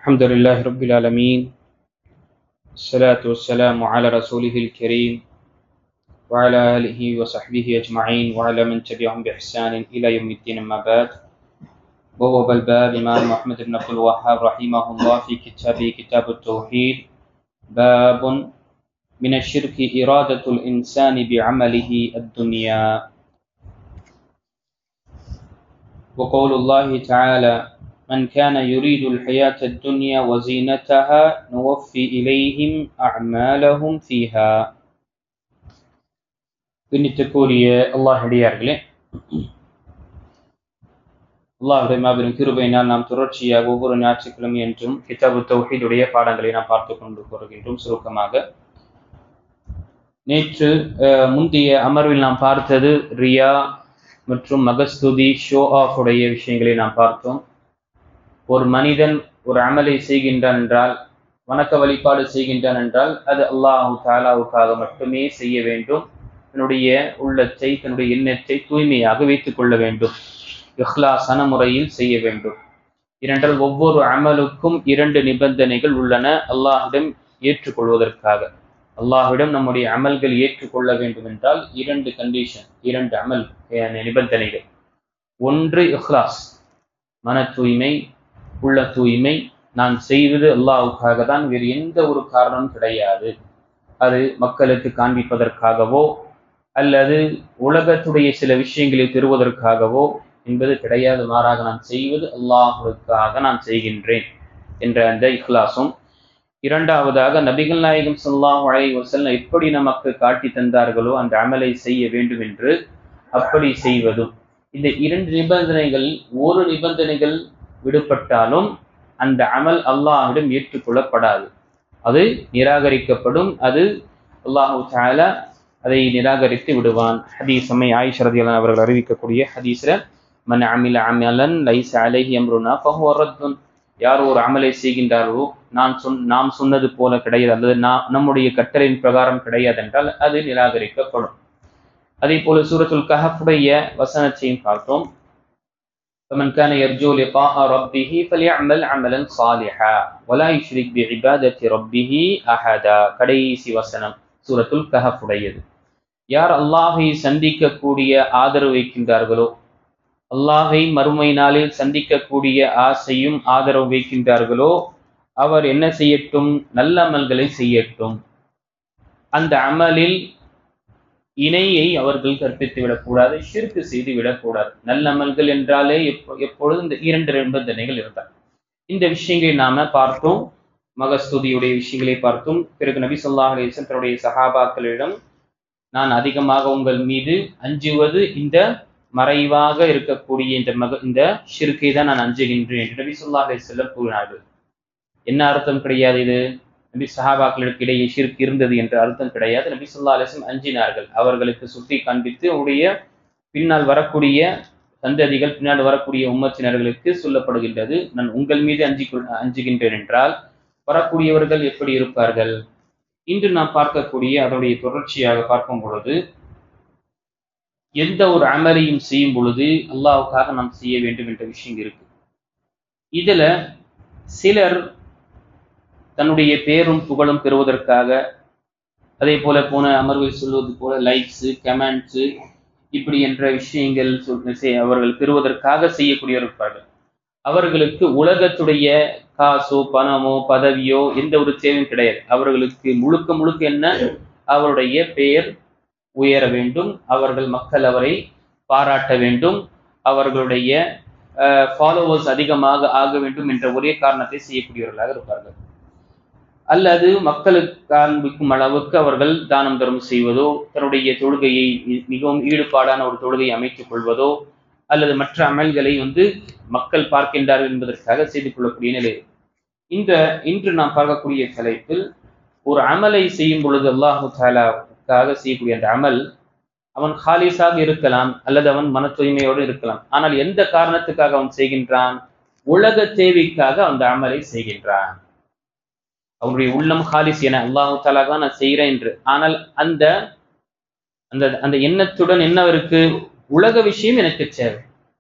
الحمد لله رب العالمين. الصلاة والسلام على رسوله الكريم وعلى آله وصحبه أجمعين وعلى من تبعهم بإحسان إلى يوم الدين. أما بعد، بوب الباب إمام محمد بن عبد الوهاب رحمه الله في كتابه كتاب التوحيد باب من الشرك إرادة الإنسان بعمله الدنيا. وقول الله تعالى: من كان يريد الحياة الدنيا وزينتها نوفي إليهم أعمالهم فيها. பின்னிட்டுக்கூறிய அல்லாஹ்விடையார்களே, அல்லாஹ்வுடைய மாபெரும் கிருபையினால் நாம் தொடர்ச்சியாக ஒவ்வொரு ஞாயிற்றுக்கிழமை என்றும் கிதாபு தௌஹீதுடைய பாடங்களை நாம் பார்த்து கொண்டு வருகின்றோம். சுருக்கமாக நேற்று முந்தைய அமர்வில் நாம் பார்த்தது ரியா மற்றும் மகஸ்துதி, ஷோ ஆஃப் உடைய விஷயங்களை நாம் பார்த்தோம். ஒரு மனிதன் ஒரு அமலை செய்கின்றான் என்றால், வணக்க வழிபாடு செய்கின்றான் என்றால், அது அல்லாஹு தாலாவுக்காக மட்டுமே செய்ய வேண்டும். தன்னுடைய உள்ளத்தை, தன்னுடைய எண்ணத்தை தூய்மையாக வைத்துக் கொள்ள வேண்டும். இஹ்லாஸான முறையில் செய்ய வேண்டும். ஏனென்றால் ஒவ்வொரு அமலுக்கும் இரண்டு நிபந்தனைகள் உள்ளன அல்லாஹ்விடம் ஏற்றுக்கொள்வதற்காக. அல்லாஹ்விடம் நம்முடைய அமல்கள் ஏற்றுக்கொள்ள வேண்டும் என்றால் இரண்டு கண்டிஷன், இரண்டு அமல் நிபந்தனைகள். ஒன்று இஹ்லாஸ், மன தூய்மை, உள்ள தூய்மை. நான் செய்வது அல்லாஹ்வுக்காக தான், வேறு எந்த ஒரு காரணமும் கிடையாது. அது மக்களுக்கு காண்பிப்பதற்காகவோ அல்லது உலகத்துடைய சில விஷயங்களை பெறுவதற்காகவோ என்பது கிடையாது. மாறாக நான் செய்வது அல்லாஹ்வுக்காக நான் செய்கின்றேன் என்ற அந்த இஹ்லாஸும். இரண்டாவதாக, நபிகள் நாயகம் ஸல்லல்லாஹு அலைஹி வஸல்லம் எப்படி நமக்கு காட்டி தந்தார்களோ அந்த அமலை செய்ய வேண்டும் என்று அப்படி செய்வதும். இந்த இரண்டு நிபந்தனைகள், ஒரு நிபந்தனைகள் விடுபட்டாலும் அந்த அமல் அல்லாஹ்விடம் ஏற்றுக்கொள்ளப்படாது, அது நிராகரிக்கப்படும். அது அல்லாஹு தஆலா அதை நிராகரித்து விடுவான். ஹதீஸ் ஆயிஷா ரலியல்லாஹு அவர்கள் அறிவிக்கக்கூடிய ஹதீஸ்ல, மன் அமில அமலன் லைஸ அலைஹி அம்ருனா ஃபஹுவ ரத்துன். யார் ஒரு அமலை செய்கின்றாரோ நாம் சொன்னது போல கிடையாது, அல்லது நம்முடைய கட்டளையின் பிரகாரம் கிடையாது என்றால் அது நிராகரிக்கப்படும். அதே போல சூரத்துல் கஹஃபுடைய வசனத்தையும் பார்த்தோம். فمن كان يرجو لقاء ربه فليعمل عملا صالحا ولا يشرك بعبادة ربه أحدا. கடைசி வசனம் சூரத்துல் கஹஃபுடையது. யார் அல்லாஹை சந்திக்கக்கூடிய ஆதரவு வைக்கின்றார்களோ, அல்லாஹை மறுமை நாளில் சந்திக்கக்கூடிய ஆசையும் ஆதரவு வைக்கின்றார்களோ, அவர் என்ன செய்யட்டும்? நல்ல அமல்களை செய்யட்டும். அந்த அமலில் இணையை அவர்கள் கற்பித்து விடக்கூடாது, ஷிர்க் செய்து விடக்கூடாது. நல்ல அமல்கள் என்றாலே எப்பொழுதும் இந்த இரண்டு நிபந்தனைகள் இருந்தார். இந்த விஷயங்களை நாம பார்த்தோம். மகஸ்துதியுடைய விஷயங்களை பார்த்தோம். பிறகு நபி ஸல்லல்லாஹு அலைஹி வஸல்லம் தன்னுடைய சஹாபாக்களிடம், நான் அதிகமாக உங்கள் மீது அஞ்சுவது இந்த மறைவாக இருக்கக்கூடிய இந்த ஷிர்கை தான் நான் அஞ்சுகின்றேன் என்று நபி ஸல்லல்லாஹு அலைஹி வஸல்லம் கூறினார்கள். என்ன அர்த்தம் கிடையாது? இது நபி சஹாபாக்களுக்கு இடையே ஷிர்க் இருந்தது என்ற அர்த்தம் கிடையாது. நபி ஸல்லல்லாஹு அலைஹி வஸல்லம் அஞ்சினார்கள். அவர்களுக்கு சுட்டி காண்பித்து உடைய பின்னால் வரக்கூடிய சந்ததிகள், பின்னால் வரக்கூடிய உம்மத்தினர்களுக்கு சொல்லப்படுகின்றது, நான் உங்கள் மீது அஞ்சுகின்றேன் என்றால் வரக்கூடியவர்கள் எப்படி இருப்பார்கள்? இன்று நாம் பார்க்கக்கூடிய அதனுடைய தொடர்ச்சியாக பார்க்கும் பொழுது, எந்த ஒரு அமலையும் செய்யும் பொழுது அல்லாஹ்வுக்காக நாம் செய்ய வேண்டும் என்ற விஷயம் இருக்கு. இதுல சிலர் தன்னுடைய பேரும் புகழும் பெறுவதற்காக, அதே போல போன அமர்வில் சொல்வது போல லைக்ஸ், கமெண்ட்ஸ், இப்படி என்ற விஷயங்கள் அவர்கள் பெறுவதற்காக செய்யக்கூடியவர் இருப்பார்கள். அவர்களுக்கு உலகத்துடைய காசோ பணமோ பதவியோ எந்த ஒரு தேவையும் கிடையாது. அவர்களுக்கு முழுக்க என்ன? அவருடைய பெயர் உயர வேண்டும், அவர்கள் மக்கள் அவரை பாராட்ட வேண்டும், அவர்களுடைய ஃபாலோவர்ஸ் அதிகமாக ஆக வேண்டும் என்ற ஒரே காரணத்தை செய்யக்கூடியவர்களாக இருப்பார்கள். அல்லது மக்களுக்கு காண்பிக்கும் அளவுக்கு அவர்கள் தானம் தர்மம் செய்வதோ, தன்னுடைய தொழுகையை மிகவும் ஈடுபாடான ஒரு தொழுகையை அமைத்துக் கொள்வதோ, அல்லது மற்ற அமல்களை மக்கள் பார்க்கின்றார்கள் என்பதற்காக செய்து கொள்ளக்கூடிய நிலை. இன்று நாம் பார்க்கக்கூடிய தலைப்பில், ஒரு அமலை செய்யும் பொழுது அல்லாஹு தஆலாவுக்காக செய்யக்கூடிய அந்த அமல், அவன் ஹாலிஸாக இருக்கலாம் அல்லது அவன் மன தூய்மையோடு இருக்கலாம். ஆனால் எந்த காரணத்துக்காக அவன் செய்கின்றான்? உலக தேவைக்காக அந்த அமலை செய்கின்றான். அவனுடைய உள்ளம் ஹாலிஸ் என அல்லாஹு தஆலா தான் நான் செய்கிறேன் என்று. ஆனால் அந்த அந்த எண்ணத்துடன் என்ன இருக்கு? உலக விஷயம் எனக்கு தேவை,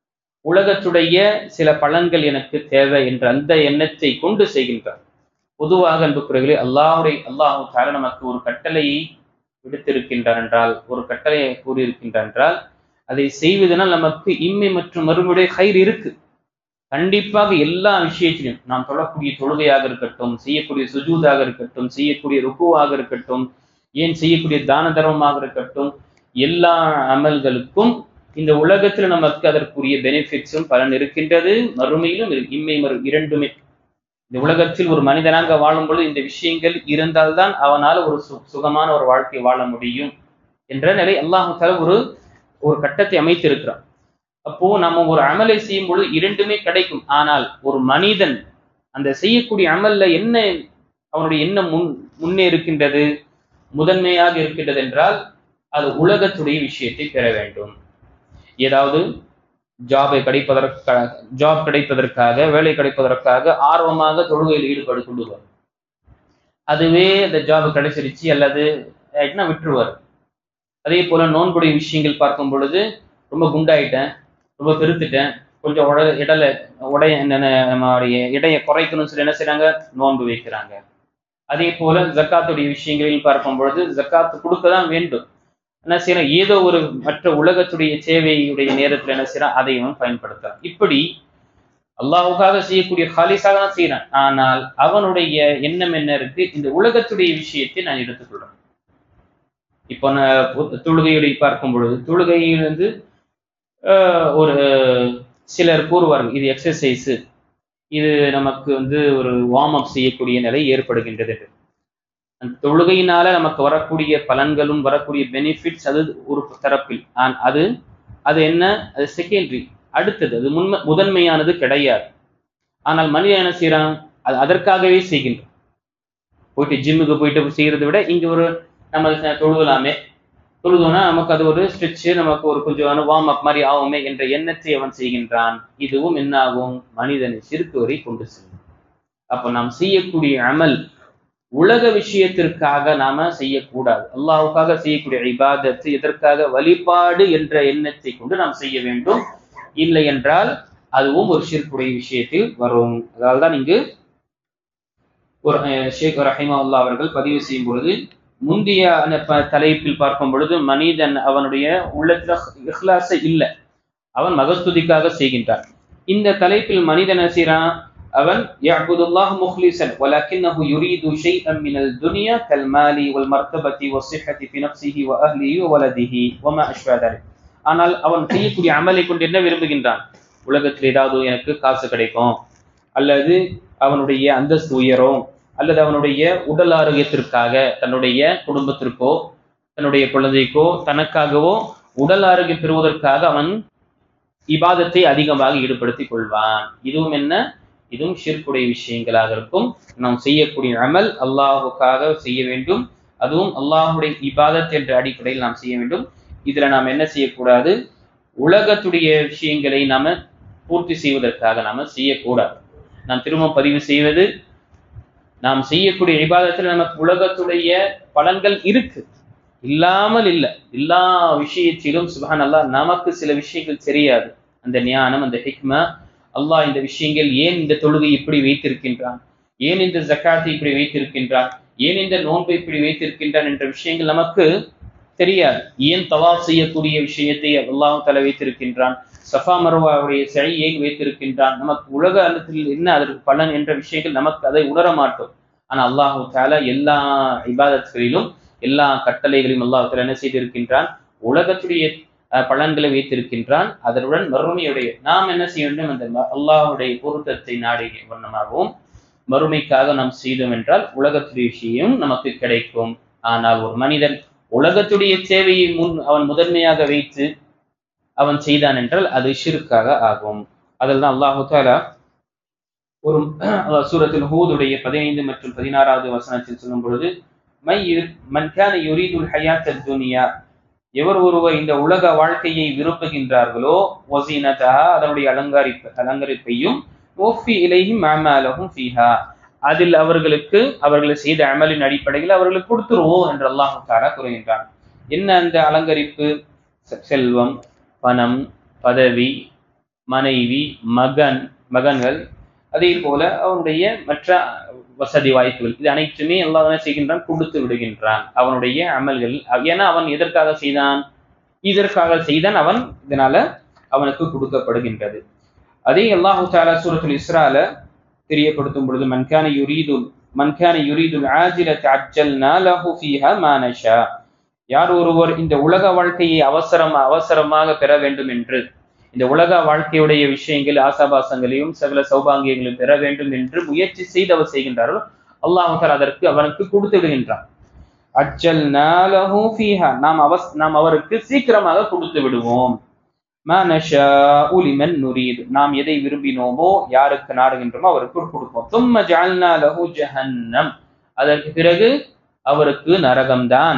உலகத்துடைய சில பலன்கள் எனக்கு தேவை என்ற அந்த எண்ணத்தை கொண்டு செய்கின்றார். பொதுவாக அன்புக்குரியவர்களே, அல்லாஹு தஆலா நமக்கு ஒரு கட்டளையை விடுத்திருக்கின்றார் என்றால், ஒரு கட்டளையை கூறியிருக்கின்றார் என்றால், அதை செய்வதனால் நமக்கு இம்மை மற்றும் மறுமையுடைய ஹைர் இருக்கு. கண்டிப்பாக எல்லா விஷயத்திலும் நாம் தொழக்கூடிய தொழுகையாக இருக்கட்டும், செய்யக்கூடிய சுஜூதாக இருக்கட்டும், செய்யக்கூடிய ருக்குவாக இருக்கட்டும், ஏன் செய்யக்கூடிய தான தர்மமாக இருக்கட்டும், எல்லா அமல்களுக்கும் இந்த உலகத்தில் நமக்கு அதற்குரிய பெனிஃபிட்ஸும் பலன் இருக்கின்றது, மறுமையிலும் இம்மை இரண்டுமே. இந்த உலகத்தில் ஒரு மனிதனாக வாழும் பொழுது இந்த விஷயங்கள் இருந்தால்தான் அவனால் ஒரு சுகமான ஒரு வாழ்க்கை வாழ முடியும் என்ற நிலை அல்லாஹ் தஆலா ஒரு கட்டத்தை அமைத்திருக்கிறான். அப்போ நம்ம ஒரு அமலை செய்யும் பொழுது இரண்டுமே கிடைக்கும். ஆனால் ஒரு மனிதன் அந்த செய்யக்கூடிய அமல்ல என்ன அவனுடைய என்ன முன்னே இருக்கின்றது, முதன்மையாக இருக்கின்றது என்றால் அது உலகத்துடைய விஷயத்தை பெற வேண்டும். ஏதாவது ஜாப் கிடைப்பதற்காக, வேலை கிடைப்பதற்காக ஆர்வமாக தொழுகையில் ஈடுபடு கொள்ளுவார். அதுவே அந்த ஜாப் கிடைச்சிருச்சு அல்லது விட்டுருவார். அதே போல நோன்புடைய விஷயங்கள் பார்க்கும் பொழுது, ரொம்ப குண்டாயிட்டேன், ரொம்ப பெருத்துட்டேன், கொஞ்சம் இடையை குறைக்கணும்னு சொல்லி என்ன செய்றாங்க, நோன்பு வைக்கிறாங்க. அதே போல ஜக்காத்துடைய விஷயங்களில் பார்க்கும் பொழுது ஜக்காத்து கொடுக்கதான் வேண்டும். என்ன செய்யறான், ஏதோ ஒரு மற்ற உலகத்துடைய சேவையுடைய நேரத்தில் என்ன செய்யறான், அதையும் பயன்படுத்துறான். இப்படி அல்லாஹ்வுக்காக செய்யக்கூடிய ஹாலிஸாக தான் செய்யறான். ஆனால் அவனுடைய எண்ணம் என்ன இருக்கு, இந்த உலகத்துடைய விஷயத்தை நான் எடுத்துக்கொள்றேன். இப்போ தொழுகையுடைய பார்க்கும் பொழுது, தொழுகையிலிருந்து ஒரு சிலர் கூறுவார்கள், இது எக்ஸசைஸ், இது நமக்கு ஒரு வார்ம் அப் செய்யக்கூடிய நிலை ஏற்படுகின்றது. அந்த தொழுகையினால நமக்கு வரக்கூடிய பலன்களும் வரக்கூடிய பெனிஃபிட்ஸ் அது ஒரு தரப்பில், அது என்ன, அது செகண்டரி, அடுத்தது, அது முதன்மையானது கிடையாது. ஆனால் மனிதன் என்ன செய்யறான், அது அதற்காகவே செய்கின்றான். போயிட்டு ஜிம்முக்கு போயிட்டு செய்யறதை விட இங்க நம்ம தொழுதோம்னா நமக்கு அது ஒரு ஸ்ட்ரெச், நமக்கு ஒரு கொஞ்சம் வார்ம் அப் மாதிரி ஆகுமே என்ற எண்ணத்தை அவன் செய்கின்றான். இதுவும் என்ன ஆகும், மனிதனை ஷிர்க் வரை கொண்டு செல்லும். அப்ப நாம் செய்யக்கூடிய அமல் உலக விஷயத்திற்காக நாம செய்யக்கூடாது. அல்லாஹ்வுக்காக செய்யக்கூடிய இபாதத்து எதற்காக, வழிபாடு என்ற எண்ணத்தை கொண்டு நாம் செய்ய வேண்டும். இல்லை என்றால் அதுவும் ஒரு ஷிர்க்குடைய விஷயத்தில் வரும். அதால்தான் இங்கு ஒரு ஷேக் ரஹிமஹுல்லாஹ் அவர்கள் பதிவு செய்யும் பொழுது, முந்தைய தலைப்பில் பார்க்கும் பொழுது மனிதன் அவனுடைய உள்ளத்துல இஹ்லாஸ் இல்லை, அவன் மகஸ்துதிக்காக செய்கின்றான். இந்த தலைப்பில் மனிதன் செய்யறான், அவன் யஅபுதுல்லாஹ் முக்லிஸன் வலக்கின்னஹு யுரீது ஷைஅன் மினல் துன்யா கல் மாலி வல் மர்தபதி வஸ்ஸிஹதி ஃபி நஃப்ஸிஹி வ அஹ்லிஹி வ வலதிஹி வமா அஷ்பஹ தலிக். ஆனால் அவன் செய்யக்கூடிய அமலை கொண்டு என்ன விரும்புகின்றான், உலகத்தில் ஏதாவது எனக்கு காசு கிடைக்கும், அல்லது அவனுடைய அந்தஸ்து உயரும், அல்லது அவனுடைய உடல் ஆரோக்கியத்திற்காக, தன்னுடைய குடும்பத்திற்கோ தன்னுடைய குழந்தைக்கோ தனக்காகவோ உடல் ஆரோக்கியம் பெறுவதற்காக அவன் இபாதத்தை அதிகமாக ஈடுபடுத்திக் கொள்வான். இதுவும் ஷிர்க்குடைய விஷயங்களாக இருக்கும். நாம் செய்யக்கூடிய அமல் அல்லாஹுக்காக செய்ய வேண்டும், அதுவும் அல்லாஹுடைய இபாதத் என்ற அடிப்படையில் நாம் செய்ய வேண்டும். இதுல நாம் என்ன செய்யக்கூடாது, உலகத்துடைய விஷயங்களை நாம பூர்த்தி செய்வதற்காக நாம செய்யக்கூடாது. நாம் திரும்ப பதிவு செய்வது, நாம் செய்யக்கூடிய இபாதத்தில் நமக்கு உலகத்துடைய பலன்கள் இருக்கு, இல்லாமல் இல்லை. எல்லா விஷயத்திலும் சுப்ஹானல்லாஹ் நமக்கு சில விஷயங்கள் தெரியாது. அந்த ஞானம், அந்த ஹிக்மா, அல்லாஹ் இந்த விஷயங்கள் ஏன் இந்த தொழுகை இப்படி வைத்திருக்கின்றான், ஏன் இந்த ஜக்காத்தை இப்படி வைத்திருக்கின்றான், ஏன் இந்த நோன்பை இப்படி வைத்திருக்கின்றான் என்ற விஷயங்கள் நமக்கு தெரியாது. ஏன் தவாஃப் செய்யக்கூடிய விஷயத்தை அல்லாஹ் தஆலா வைத்திருக்கின்றான், சஃபா மர்வாவுடைய சையை வைத்திருக்கின்றான், நமக்கு உலக அர்த்தத்தில் என்ன அதற்கு பலன் என்ற விஷயங்கள் நமக்கு அதை உணர மாட்டோம். ஆனா அல்லாஹ் தஆலா எல்லா இபாதத்களிலும் எல்லா கட்டளைகளையும் அல்லாஹ் தஆலா என்ன செய்திருக்கின்றான், உலகத்துடைய பலன்களை வைத்திருக்கின்றான். அதனுடன் மறுமையுடைய நாம் என்ன செய்ய வேண்டும், அந்த அல்லாஹுடைய பொருத்தத்தை நாடிய வண்ணமாகவும் மறுமைக்காக நாம் செய்தோம் என்றால் உலகத்துடைய விஷயம் நமக்கு கிடைக்கும். ஆனால் ஒரு மனிதன் உலகத்துடைய சேவையை அவன் முதன்மையாக வைத்து அவன் செய்தான் என்றால் அது ஷிர்க்காக ஆகும். அதில் தான் அல்லாஹு தஆலா ஒரு சூரத்துல் ஹூதுடைய 15 மற்றும் 16வது வசனத்தில் சொல்லும் பொழுது, மன் கான யுரீதுல் ஹயாத்தத் துன்யா, எவர் ஒருவர் இந்த உலக வாழ்க்கையை விரும்புகின்றார்களோ, வஸீனதஹா, அதனுடைய அலங்கரிப்பையும், வஃபி இலைஹிம் அமாலஹும் ஃபீஹா, அதில் அவர்கள் செய்த அமலின் அடிப்படையில் அவர்களுக்கு கொடுத்துருவோம் என்று அல்லாஹ் தஆலா கூறுகின்றான். என்ன அந்த அலங்கரிப்பு? செல்வம், பணம், பதவி, மனைவி, மகன்கள், அதே போல அவனுடைய மற்ற வசதி வாய்ப்புகள், இது அனைத்துமே அல்லாஹ் என்ன செய்கின்றான்? கொடுத்து விடுகின்றான் அவனுடைய அமல்கள். ஏன்னா அவன் எதற்காக செய்தான்? இதற்காக செய்தான். அவன் இதனால அவனுக்கு கொடுக்கப்படுகின்றது. அதே அல்லாஹு தஆலா சூரத்துல் இஸ்ரால தெரியப்படுத்தும் பொழுது, மன் கான யுரீதுல் ஆஜிலத அஜ்ஜல்னா லஹு ஃபீஹா மா நஷா. யார் ஒருவர் இந்த உலக வாழ்க்கையை அவசரமாக பெற வேண்டும் என்று, இந்த உலக வாழ்க்கையுடைய விஷயங்கள், ஆசாபாசங்களையும் சகல சௌபாங்கியங்களையும் பெற வேண்டும் என்று முயற்சி செய்து அவர் செய்கின்றார்கள், அல்லாஹ் தஆலா அதற்கு அவனுக்கு கொடுத்து விடுகின்றான். அஜ்ஜல்னா லஹு ஃபீஹா, நாம் அவருக்கு சீக்கிரமாக கொடுத்து விடுவோம். மா நஷாஉ லிமன் நுரீத், நாம் எதை விரும்பினோமோ, யாருக்கு நாடுகின்றோமோ அவருக்கு கொடுப்போம். தும்ம ஜஅல்னா லஹு ஜஹன்னம், அதற்கு பிறகு அவருக்கு நரகம்தான்.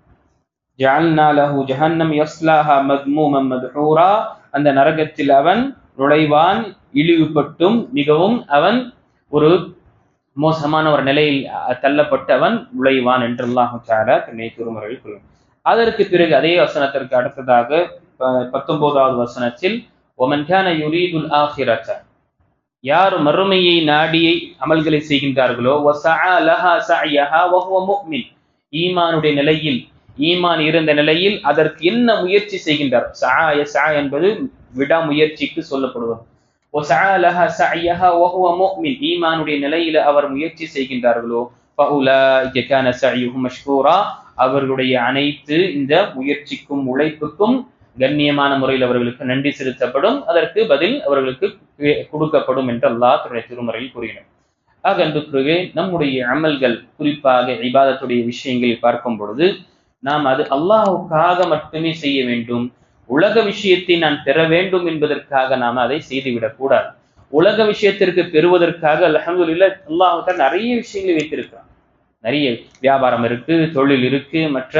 ஜஅல்னா லஹு ஜஹன்னம் யஸ்லாஹா மத்மூமன் மத்ஹூரா, அந்த நரகத்தில் அவன் நுழைவான், இழிவுபட்டும் மிகவும் அவன் ஒரு மோசமான ஒரு நிலையில் தள்ளப்பட்டு அவன் நுழைவான் என்று அல்லாஹ் தஆலா தன்னுடைய திருமறையில் கூறுகிறார். அதற்கு பிறகு அதே வசனத்திற்கு அடுத்ததாக 19வது வசனத்தில், ஒமன் கான யுரீதுல் ஆখিরাத, யார் மறுமையை நாடியை அமல்களை செய்கின்றார்களோ, வஸஆ லஹா ஸஅயஹா வஹுவ முஃமின், ஈமானுடைய நிலையில், ஈமான் இருந்த நிலையில் அதற்கு என்ன முயற்சி செய்கின்றார்? ஸஆ என்பது விடாமுயற்சிக்கு சொல்லப்படுவது. வஸஆ லஹா ஸஅயஹா வஹுவ முஃமின், ஈமானுடைய நிலையில் அவர் முயற்சி செய்கின்றார்களோ, ஃபஉலாயிக கான ஸஅயுஹும் மஷ்கூரா, அவர்களுடைய அனைத்து இந்த முயற்சிக்கும் உழைப்புக்கும் கண்ணியமான முறையில் அவர்களுக்கு நன்றி செலுத்தப்படும், அதற்கு பதில் அவர்களுக்கு கொடுக்கப்படும் என்று அல்லாஹ் தன்னுடைய திருமறையில் கூறுகிறார். ஆக அன்புக்குரியவர்களே, நம்முடைய அமல்கள், குறிப்பாக இபாதத்துடைய விஷயங்களில் பார்க்கும் பொழுது, நாம் அது அல்லாஹ்வுக்காக மட்டுமே செய்ய வேண்டும். உலக விஷயத்தை நான் பெற வேண்டும் என்பதற்காக நாம் அதை செய்துவிடக் கூடாது. உலக விஷயத்திற்கு பெறுவதற்காக அல்ஹம்துலில்லாஹ் அல்லாஹ் தஆலா நிறைய விஷயங்களை வைத்திருக்கிறான். நிறைய வியாபாரம் இருக்கு, தொழில் இருக்கு, மற்ற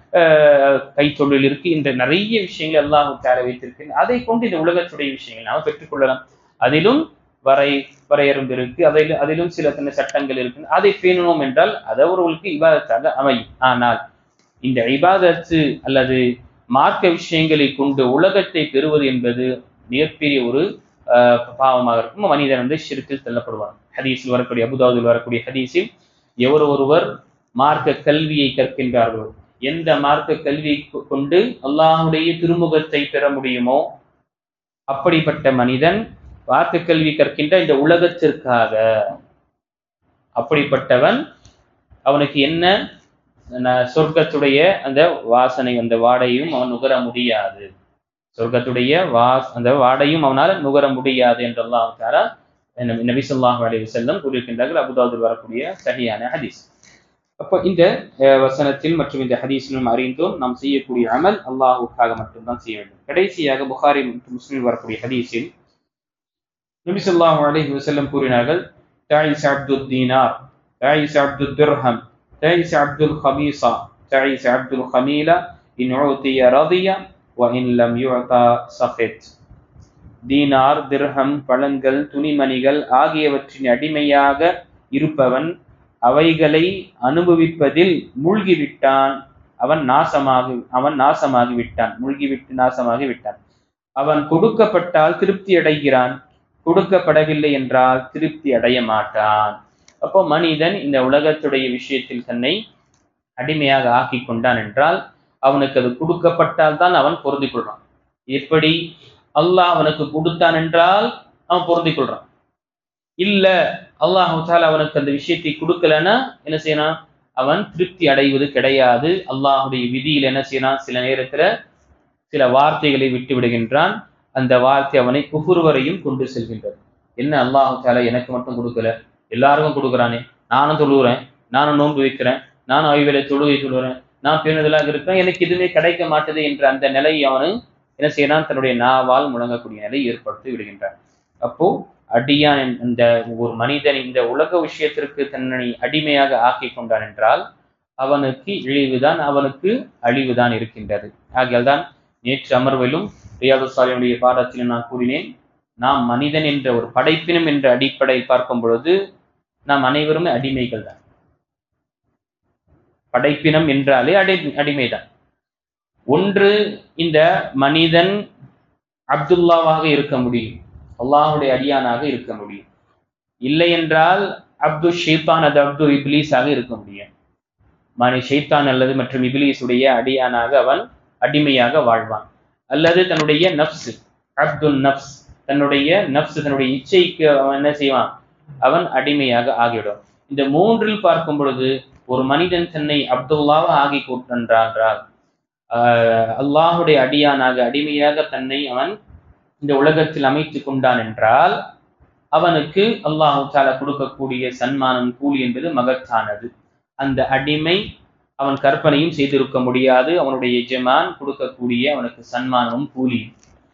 கைத்தொழில் இருக்கு, என்ற நிறைய விஷயங்கள் அல்லாஹ் தஆலா வைத்திருக்கிறான். அதை கொண்டு இந்த உலகத்துடைய விஷயங்கள் நாம் பெற்றுக்கொள்ளலாம். அதிலும் வரையறுந்து இருக்கு, அதிலும் சில சட்டங்கள் இருக்கு. அதை பேணணும் என்றால் அது அவர்களுக்கு இபாதத்தாக அமையும். ஆனால் இந்த இபாதத்து அல்லது மார்க்க விஷயங்களை கொண்டு உலகத்தை பெறுவது என்பது மிகப்பெரிய ஒரு பாவமாக இருக்கும். மனிதன் ஷிர்கில் தள்ளப்படுவார். ஹதீஸில் வரக்கூடிய, அபூதாவுதில் வரக்கூடிய ஹதீஸில், எவர் ஒருவர் மார்க்க கல்வியை கற்கின்றார்களோ, எந்த மார்க்க கல்வியை கொண்டு அல்லாஹ்வுடைய திருமுகத்தை பெற முடியுமோ, அப்படிப்பட்ட மனிதன் மார்க்க கல்வி கற்கின்ற இந்த உலகத்திற்காக, அப்படிப்பட்டவன் அவனுக்கு என்ன சொர்க்கத்துடைய அந்த வாசனை, அந்த வாடையும் அவன் நுகர முடியாது. சொர்க்கத்துடைய அந்த வாடையும் அவனால் நுகர முடியாது என்று அல்லாஹ் தஆலா நபி ஸல்லல்லாஹு அலைஹி வஸல்லம் கூறியிருக்கின்றார்கள். அபூதாவுதில் வரக்கூடிய சஹீஹான ஹதீஸ். அப்போ இந்த வசனத்தில் மற்றும் இந்த ஹதீஸிலும் அறிந்தோம், நாம் செய்யக்கூடிய அமல் அல்லாஹ்வுக்காக மட்டும்தான் செய்ய வேண்டும். கடைசியாக புகாரி மற்றும் முஸ்லிமில் வரக்கூடிய ஹதீஸில் நபி ஸல்லல்லாஹு அலைஹி வஸல்லம் கூறினார்கள், தாயிஸ் அப்துல் தீனார், தாயிஸ் அப்துல் திர்ஹம், தாயிஸ் அப்துல் ஹபீஸா, தாயிஸ் அப்துல் ஹமீலா, இன் உதிய ரதிய வ இன் லம் யுஅதா சஃபித். தீனார், திர்ஹம், பழங்கள், துணிமணிகள் ஆகியவற்றின் அடிமையாக இருப்பவன் அவைகளை அனுபவிப்பதில் மூழ்கிவிட்டான், அவன் நாசமாகிவிட்டான், மூழ்கிவிட்டு நாசமாகிவிட்டான். அவன் கொடுக்கப்பட்டால் திருப்தி அடைகிறான், கொடுக்கப்படவில்லை என்றால் திருப்தி அடைய மாட்டான். அப்போ மனிதன் இந்த உலகத்துடைய விஷயத்தில் தன்னை அடிமையாக ஆக்கி கொண்டான் என்றால் அவனுக்கு அது கொடுக்கப்பட்டால் தான் அவன் பொருந்திக் கொள்றான். எப்படி? அல்லாஹ் அவனுக்கு கொடுத்தான் என்றால் அவன் பொருந்திக் கொள்றான். இல்ல அல்லாஹ் தஆலா அவனுக்கு அந்த விஷயத்தை கொடுக்கலன்னா என்ன செய்யணும்? அவன் திருப்தி அடைவது கிடையாது. அல்லாஹுடைய விதியில் என்ன செய்யணும்? சில நேரத்துல சில வார்த்தைகளை விட்டு விடுகின்றான். அந்த வார்த்தை அவனை குஃபுர் வரையும் கொண்டு செல்கின்றது. என்ன, அல்லாஹ் தஆலா எனக்கு மட்டும் கொடுக்கல, எல்லாருக்கும் கொடுக்குறானே, நானும் தொழுகிறேன், நானும் நோன்பு வைக்கிறேன், நானும் ஐவேளை தொழுகை சொல்லுறேன், நான் பேணுதலாக இருக்கிறேன், எனக்கு எதுவுமே கிடைக்க மாட்டது என்ற அந்த நிலை அவனு என்ன செய்யறான்? தன்னுடைய நாவால் முழங்கக்கூடிய நிலை ஏற்படுத்தி விடுகின்றான். அப்போ அடியான், இந்த ஒரு மனிதன் இந்த உலக விஷயத்திற்கு தன்னை அடிமையாக ஆக்கி கொண்டான் என்றால் அவனுக்கு இழிவுதான், அவனுக்கு அழிவுதான் இருக்கின்றது. ஆகையால்தான் நேற்று அமர்விலும் ரியாதுஸ் ஸாலிஹீனுடைய பாடத்திலும் நான் கூறினேன், நாம் மனிதன் என்ற ஒரு படைப்பினம் என்ற அடிப்படையில் பார்க்கும் பொழுது நாம் அனைவருமே அடிமைகள் தான். படைப்பினம் என்றாலே அடிமைதான். ஒன்று, இந்த மனிதன் அப்துல்லாவாக இருக்க முடியும், அல்லாஹுடைய அடியானாக இருக்க முடியும். இல்லை என்றால் அப்து ஷைத்தான், அது அப்து இப்லீஸாக இருக்க முடியும். ஷைத்தான் அல்லது மற்றும் இப்லீஸுடைய அடியானாக அவன் அடிமையாக வாழ்வான். அல்லது தன்னுடைய நப்ஸ், அப்துல் நப்ஸ், தன்னுடைய நப்ஸ், தன்னுடைய இச்சைக்கு அவன் என்ன செய்வான், அவன் அடிமையாக ஆகிவிடும். இந்த மூன்றில் பார்க்கும் பொழுது ஒரு மனிதன் தன்னை அப்துல்லாவ ஆகி கொண்டான்றால், அல்லாஹுடைய அடியானாக அடிமையாக தன்னை அவன் இந்த உலகத்தில் அமைத்து கொண்டான் என்றால் அவனுக்கு அல்லாஹு தஆலா கொடுக்கக்கூடிய சன்மானம், கூலி என்பது மகத்தானது. அந்த அடிமை அவன் கற்பனையும் செய்திருக்க முடியாது அவனுடைய எஜமான் கொடுக்கக்கூடிய அவனுக்கு சன்மானமும் கூலியும்.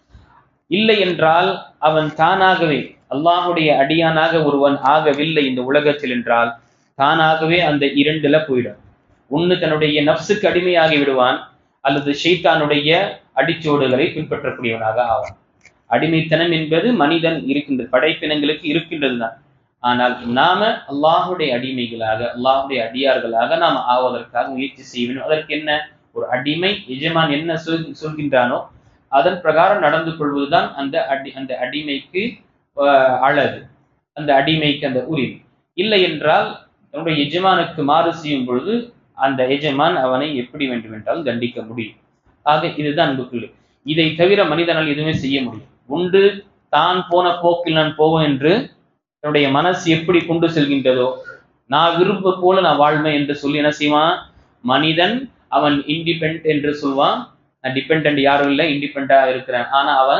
இல்லை என்றால் அவன் தானாகவே அல்லாஹுடைய அடியானாக ஒருவன் ஆகவில்லை இந்த உலகத்தில் என்றால் தானாகவே அந்த இரண்டுல போயிடும். ஒன்று தன்னுடைய நப்சுக்கு அடிமையாகி விடுவான், அல்லது ஷைத்தானுடைய அடிச்சோடுகளை பின்பற்றக்கூடியவனாக ஆவான். அடிமைத்தனம் என்பது மனிதன் இருக்கின்றது, படைப்பினங்களுக்கு இருக்கின்றது தான். ஆனால் நாம அல்லாஹுடைய அடிமைகளாக, அல்லாஹுடைய அடியார்களாக நாம் ஆவதற்காக முயற்சி செய்ய வேண்டும். அதற்கு என்ன, ஒரு அடிமை எஜமான் என்ன சொல்கின்றானோ அதன் பிரகாரம் நடந்து கொள்வதுதான் அந்த அடிமைக்கு அழகு, அந்த அடிமைக்கு அந்த உரிமை. இல்லை என்றால் தன்னுடைய எஜமானுக்கு மாறு செய்யும் பொழுது அந்த எஜமான் அவனை எப்படி வேண்டுமென்றால் தண்டிக்க முடியும். ஆக இதுதான் அன்புக்குள்ளே. இதை தவிர மனிதனால் எதுவுமே செய்ய முடியும். ஒன்று, தான் போன போக்கில் நான் போவேன் என்று தன்னுடைய மனசு எப்படி கொண்டு செல்கின்றதோ, நான் விரும்ப போல நான் வாழ்வேன் என்று சொல்லி என்ன செய்வான் மனிதன். அவன் இண்டிபெண்ட் என்று சொல்வான். நான் டிபெண்ட் யாரும் இல்லை, இண்டிபெண்டா இருக்கிறான். ஆனா அவன்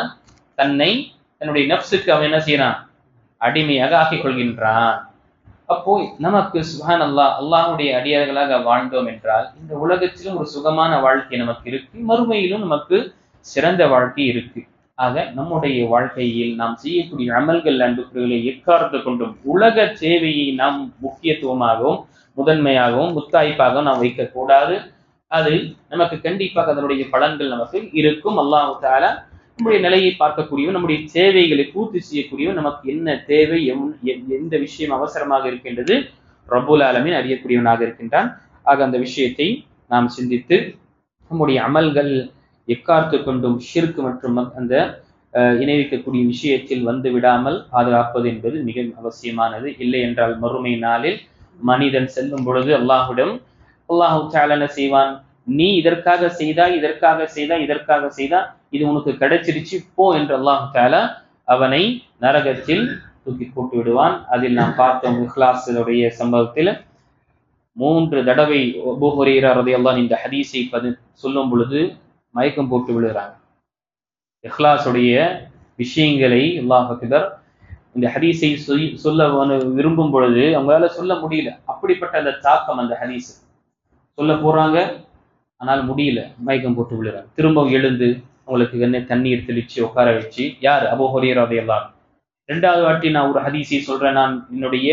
தன்னுடைய நப்சுக்கு அவன் என்ன செய்யறான், அடிமையாக ஆக்கிக் கொள்கின்றான். அப்போ நமக்கு சுப்ஹானல்லாஹ் அல்லாஹுடைய அடியார்களாக வாழ்ந்தோம் என்றால் இந்த உலகத்திலும் ஒரு சுகமான வாழ்க்கை நமக்கு இருக்கு, மறுமையிலும் நமக்கு சிறந்த வாழ்க்கை இருக்கு. ஆக நம்முடைய வாழ்க்கையில் நாம் செய்யக்கூடிய அமல்கள் அன்புகளை எக்காரணத்தை கொண்டும் உலக சேவையை நாம் முக்கியத்துவமாகவும் முதன்மையாகவும் முத்தாய்ப்பாகவும் நாம் வைக்கக்கூடாது. அது நமக்கு கண்டிப்பாக அதனுடைய பலன்கள் நமக்கு இருக்கும். அல்லாஹ் தஆலா நம்முடைய நிலையை பார்க்கக்கூடியவன், நம்முடைய தேவைகளை பூர்த்தி செய்யக்கூடியவன், நமக்கு என்ன தேவை, எந்த விஷயம் அவசரமாக இருக்கின்றது ரப்புல் ஆலமீன் அறியக்கூடியவனாக இருக்கின்றான். ஆக அந்த விஷயத்தை நாம் சிந்தித்து நம்முடைய அமல்கள் எக்கார்த்து கொண்டும் ஷிர்க் மற்றும் அந்த இணைவிக்கக்கூடிய விஷயத்தில் வந்து விடாமல் பாதுகாப்பது என்பது மிக அவசியமானது. இல்லை என்றால் மறுமை நாளில் மனிதன் செல்லும் பொழுது அல்லாஹ்விடம் அல்லாஹ் தஆலா என்ன செய்வான், நீ இதற்காக செய்தாய், இதற்காக செய்தா, இது உனக்கு கிடைச்சிருச்சு போ என்று அல்லாஹ் தஆலா அவனை நரகத்தில் தூக்கி போட்டு விடுவான். அதில் நாம் பார்த்தோம் இஹ்லாஸுடைய சம்பவத்தில் 3 தடவை அபூ ஹுரைரா ரலியல்லாஹு இந்த ஹதீஸை சொல்லும் பொழுது மயக்கம் போட்டு விழுகிறாங்க. இஹ்லாஸுடைய விஷயங்களை அல்லாஹ் அக்பர் இந்த ஹதீஸை சொல்ல விரும்பும் பொழுது அவங்களால சொல்ல முடியல. அப்படிப்பட்ட அந்த தாக்கம் அந்த ஹதீஸ் சொல்ல போறாங்க, ஆனால் முடியல, மயக்கம் போட்டு விழுறாங்க. திரும்ப எழுந்து அவங்களுக்கு என்ன தண்ணீர் தெளிச்சு உட்கார வச்சு, யார் அபூ ஹுரைரா ரலியல்லாஹு, 2வது வாட்டி நான் ஒரு ஹதீஸை சொல்றேன், நான் என்னுடைய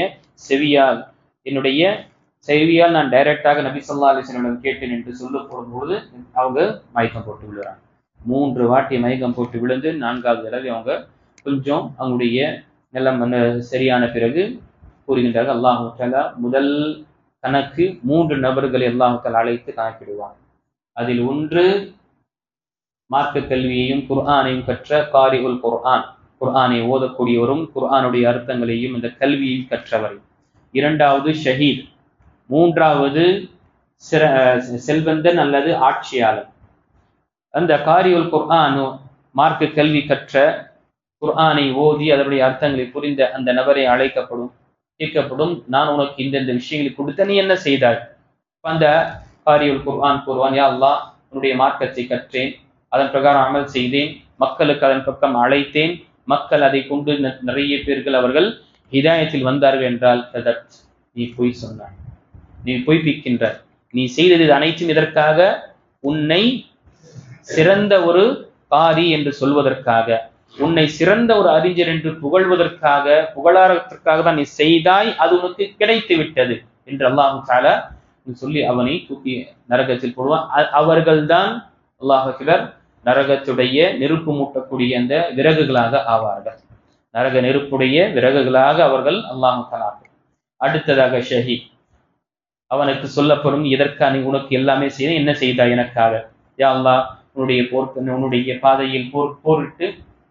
செவியால் நான் டைரக்டாக நபி ஸல்லல்லாஹு அலைஹி வஸல்லம் கேட்டேன் என்று சொல்ல போடும்போது அவங்க மயக்கம் போட்டு விழுறாங்க. 3 வாட்டி மயக்கம் போட்டு விழுந்து 4வது தடவை அவங்க கொஞ்சம் அவங்களுடைய நிலம் சரியான பிறகு கூறுகின்றார்கள், அல்லாஹ் தஆலா முதல் கணக்கு 3 நபர்களை அல்லாஹ் தஆலா அழைத்து கணக்கிடுவான். அதில் ஒன்று மார்க்க கல்வியையும் குர்ஆனையும் கற்ற காரிஉல் குர்ஆன், குர்ஆனை ஓதக்கூடியவரும் குர்ஆனுடைய அர்த்தங்களையும் இந்த கல்வியையும் கற்றவர். 2வது ஷஹீத். 3வது செல்வந்தன் அல்லது ஆட்சியாளர். அந்த காரியுல் குர்ஆன் மார்க்க கல்வி கற்ற குர்ஆனை ஓதி அதனுடைய அர்த்தங்களை புரிந்த அந்த நபரை கேட்கப்படும், நான் உனக்கு இந்த விஷயங்களை கொடுத்த, நீ என்ன செய்தாய்? அந்த காரியுல் குர்ஆன் கூறுவான், யா அல்லாஹ், உன்னுடைய மார்க்கத்தை கற்றேன், அதன் பிரகாரம் அமல் செய்தேன், மக்களுக்கு அதன் பக்கம் அழைத்தேன், மக்கள் அதை கொண்டு நிறைய பேர்கள் அவர்கள் ஹிதாயத்தில் வந்தார்கள் என்றால் நீ பொய் சொன்னாய், நீ பொய்ப்பிக்கின்றாய், நீ செய்தது அனைத்தும் இதற்காக உன்னை சிறந்த ஒரு காரி என்று சொல்வதற்காக, உன்னை சிறந்த ஒரு அறிஞர் என்று புகழாரத்திற்காக தான் நீ செய்தாய், அது உனக்கு கிடைத்து விட்டது என்று அல்லாஹ் தஆலா சொல்லி அவனை தூக்கி நரகத்தில் போடுவான். அவர்கள்தான் அல்லாஹ் அக்பர் நரகத்துடைய நெருப்பு மூட்டக்கூடிய அந்த விறகுகளாக ஆவார்கள். நரக நெருப்புடைய விறகுகளாக அவர்கள் அல்லாஹ் தஆலா. அடுத்ததாக ஷஹீத். அவனுக்கு சொல்லப்படும், எதற்காக உனக்கு எல்லாமே செய்த, என்ன செய்தாய் எனக்காக? யா அல்லாஹ், உன்னுடைய பாதையில் போரிட்டு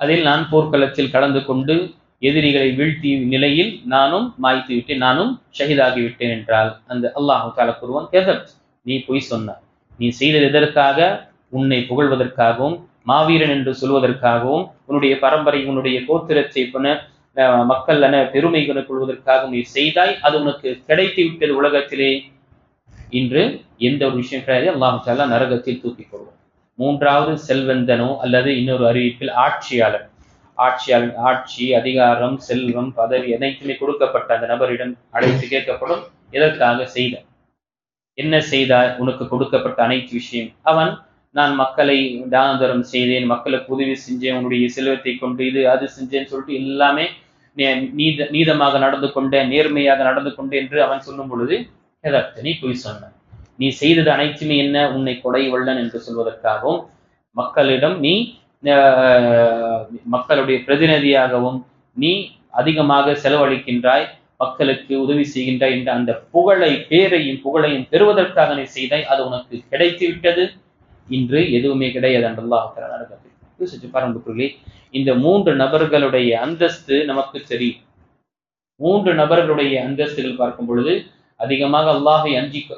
அதில் நான் போர்க்களத்தில் கலந்து கொண்டு எதிரிகளை வீழ்த்திய நிலையில் நானும் மாய்த்து விட்டேன், நானும் ஷஹீதாகிவிட்டேன் என்றால் அந்த அல்லாஹ் தஆலா கூறுவான், கதப்த், நீ பொய் சொன்னாய். நீ செய்தது எதற்காக? உன்னை புகழ்வதற்காகவும் மாவீரன் என்று சொல்வதற்காகவும் உன்னுடைய பரம்பரை உன்னுடைய கோத்திரத்தை மக்கள் பெருமை கொள்வதற்காகவும் நீ செய்தாய். அது உனக்கு கிடைத்து விட்டது உலகத்திலே. இன்று எந்த ஒரு விஷயம் கிடையாது, அல்லாஹ் தஆலா நரகத்தில் தூக்கிக் கொள்வோம். மூன்றாவது செல்வந்தனோ அல்லது இன்னொரு அறிவிப்பில் ஆட்சியாளர். ஆட்சி, அதிகாரம், செல்வம், பதவி அனைத்துமே கொடுக்கப்பட்ட அந்த நபரிடம் அழைத்து கேட்கப்படும், எதற்காக செய்த, என்ன செய்தால் உனக்கு கொடுக்கப்பட்ட அனைத்து விஷயம். அவன், நான் மக்களை தானதரம் செய்தேன், மக்களுக்கு உதவி செஞ்சேன், உன்னுடைய செல்வத்தை கொண்டு இது அது செஞ்சேன்னு சொல்லிட்டு எல்லாமே நீதமாக நடந்து கொண்டேன், நேர்மையாக நடந்து கொண்டேன் என்று அவன் சொல்லும் பொழுது எதற்கு நீ பொய் சொன்ன. நீ செய்தது அனைத்துமே என்ன? உன்னை கொடை வள்ளன் என்று சொல்வதற்காகவும் மக்களிடம் நீ மக்களுடைய பிரதிநிதியாகவும் நீ அதிகமாக செலவழிக்கின்றாய், மக்களுக்கு உதவி செய்கின்றாய் என்ற அந்த புகழையும் பெறுவதற்காக நீ செய்தாய். அது உனக்கு கிடைத்து விட்டது. இன்று எதுவுமே கிடையாது என்று அல்லாஹ் தஆலா நடக்குது. பாருங்க, இந்த 3 நபர்களுடைய அந்தஸ்து நமக்கு தெரியும். 3 நபர்களுடைய அந்தஸ்துகள் பார்க்கும் பொழுது அதிகமாக அல்லாஹை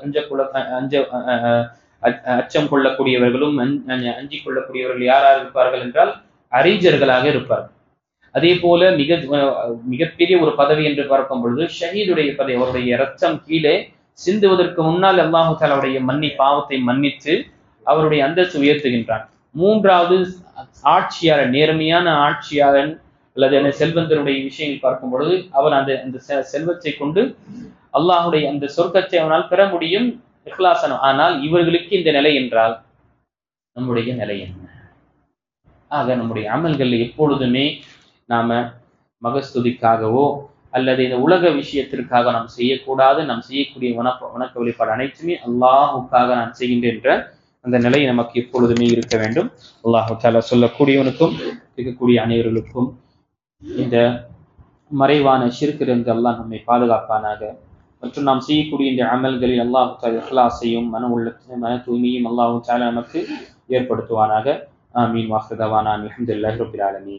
அச்சம் கொள்ளக்கூடியவர்களும் அஞ்சிக் கொள்ளக்கூடியவர்கள் யாராக இருப்பார்கள் என்றால் அறிஞர்களாக இருப்பார்கள். அதே போல மிகப்பெரிய ஒரு பதவி என்று பார்க்கும் பொழுது ஷஹீதுடைய பதவி, அவருடைய இரத்தம் கீழே சிந்துவதற்கு முன்னால் அல்லாஹ் தஆலாவுடைய பாவத்தை மன்னித்து அவருடைய அந்தஸ்து உயர்த்துகின்றான். மூன்றாவது ஆட்சியாளர், நேர்மையான ஆட்சியாளன் அல்லது செல்வந்தனுடைய விஷயங்கள் பார்க்கும் பொழுது அவன் அந்த செல்வத்தை கொண்டு அல்லாஹுடைய அந்த சொர்க்கத்தை அவனால் பெற முடியும், இஹ்லாசனம். ஆனால் இவர்களுக்கு இந்த நிலை என்றால் நம்முடைய நிலை என்ன? ஆக நம்முடைய அமல்கள் எப்பொழுதுமே நாம மகஸ்துதிக்காகவோ அல்லது இந்த உலக விஷயத்திற்காக நாம் செய்யக்கூடாது. நாம் செய்யக்கூடிய வணக்க வழிபாடு அனைத்துமே அல்லாஹுக்காக நான் செய்கின்றேன் என்ற அந்த நிலை நமக்கு எப்பொழுதுமே இருக்க வேண்டும். அல்லாஹு தஆலா சொல்லக்கூடியவனுக்கும் இருக்கக்கூடிய அனைவர்களுக்கும் இந்த மறைவான ஷிர்க்கிலிருந்து அல்லாஹ் நம்மை பாதுகாப்பானாக. மற்றும் நாம் செய்யக்கூடிய இந்த அமல்களில் அல்லாஹ் தஆலா இஹ்லாஸையும் மன தூய்மையும் அல்லாஹ் தஆலா நமக்கு ஏற்படுத்துவானாக. ஆமீன். வாஹிரு தஅவானா அல்ஹம்துலில்லாஹி ரப்பில் ஆலமீன்.